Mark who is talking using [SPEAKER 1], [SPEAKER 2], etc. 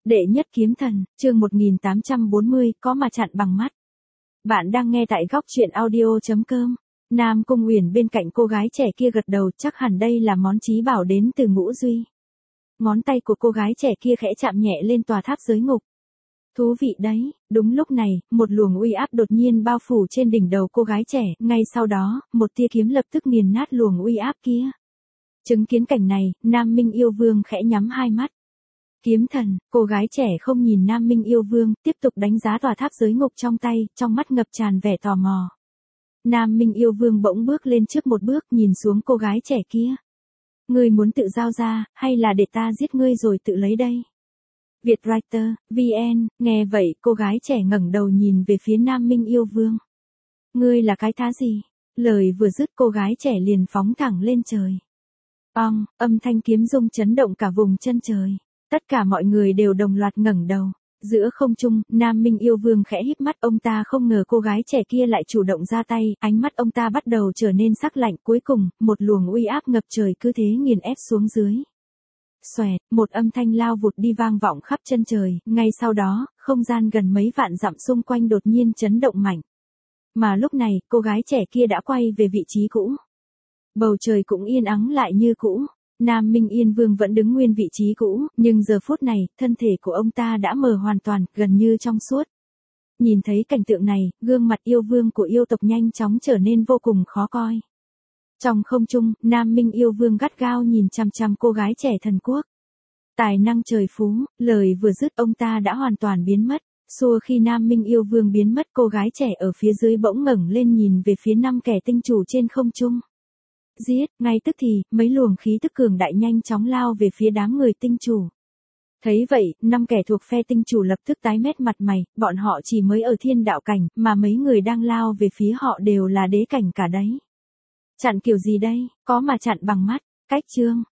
[SPEAKER 1] Đệ nhất kiếm thần, chương 1840, có mà chặn bằng mắt. Bạn đang nghe tại góc truyện audio.com. Nam Cung Uyển bên cạnh cô gái trẻ kia gật đầu, chắc hẳn đây là món chí bảo đến từ Ngũ Duy. Ngón tay của cô gái trẻ kia khẽ chạm nhẹ lên tòa tháp giới ngục. Thú vị đấy, đúng lúc này, một luồng uy áp đột nhiên bao phủ trên đỉnh đầu cô gái trẻ, ngay sau đó, một tia kiếm lập tức nghiền nát luồng uy áp kia. Chứng kiến cảnh này, Nam Minh Yêu Vương khẽ nhắm hai mắt. Kiếm thần, cô gái trẻ không nhìn Nam Minh Yêu Vương, tiếp tục đánh giá tòa tháp giới ngục trong tay, trong mắt ngập tràn vẻ tò mò. Nam Minh Yêu Vương bỗng bước lên trước một bước, nhìn xuống cô gái trẻ kia. Ngươi muốn tự giao ra, hay là để ta giết ngươi rồi tự lấy đây? Vietwriter, VN, nghe vậy cô gái trẻ ngẩng đầu nhìn về phía Nam Minh Yêu Vương. Ngươi là cái thá gì? Lời vừa dứt cô gái trẻ liền phóng thẳng lên trời. Âm thanh kiếm rung chấn động cả vùng chân trời. Tất cả mọi người đều đồng loạt ngẩng đầu. Giữa không trung, Nam Minh Yêu Vương khẽ híp mắt, ông ta không ngờ cô gái trẻ kia lại chủ động ra tay, ánh mắt ông ta bắt đầu trở nên sắc lạnh, cuối cùng, một luồng uy áp ngập trời cứ thế nghiền ép xuống dưới. Xoẹt, một âm thanh lao vụt đi vang vọng khắp chân trời, ngay sau đó, không gian gần mấy vạn dặm xung quanh đột nhiên chấn động mạnh. Mà lúc này, cô gái trẻ kia đã quay về vị trí cũ. Bầu trời cũng yên ắng lại như cũ. Nam Minh Yên Vương vẫn đứng nguyên vị trí cũ, nhưng giờ phút này, thân thể của ông ta đã mờ hoàn toàn, gần như trong suốt. Nhìn thấy cảnh tượng này, gương mặt yêu vương của yêu tộc nhanh chóng trở nên vô cùng khó coi. Trong không trung, Nam Minh Yêu Vương gắt gao nhìn chằm chằm cô gái trẻ thần quốc. Tài năng trời phú, lời vừa dứt ông ta đã hoàn toàn biến mất. Xua khi Nam Minh Yêu Vương biến mất, cô gái trẻ ở phía dưới bỗng ngẩng lên nhìn về phía 5 kẻ tinh chủ trên không trung. Giết, ngay tức thì, mấy luồng khí tức cường đại nhanh chóng lao về phía đám người tinh chủ. Thấy vậy, 5 kẻ thuộc phe tinh chủ lập tức tái mét mặt mày, bọn họ chỉ mới ở thiên đạo cảnh, mà mấy người đang lao về phía họ đều là đế cảnh cả đấy. Chặn kiểu gì đây, có mà chặn bằng mắt, cách chương.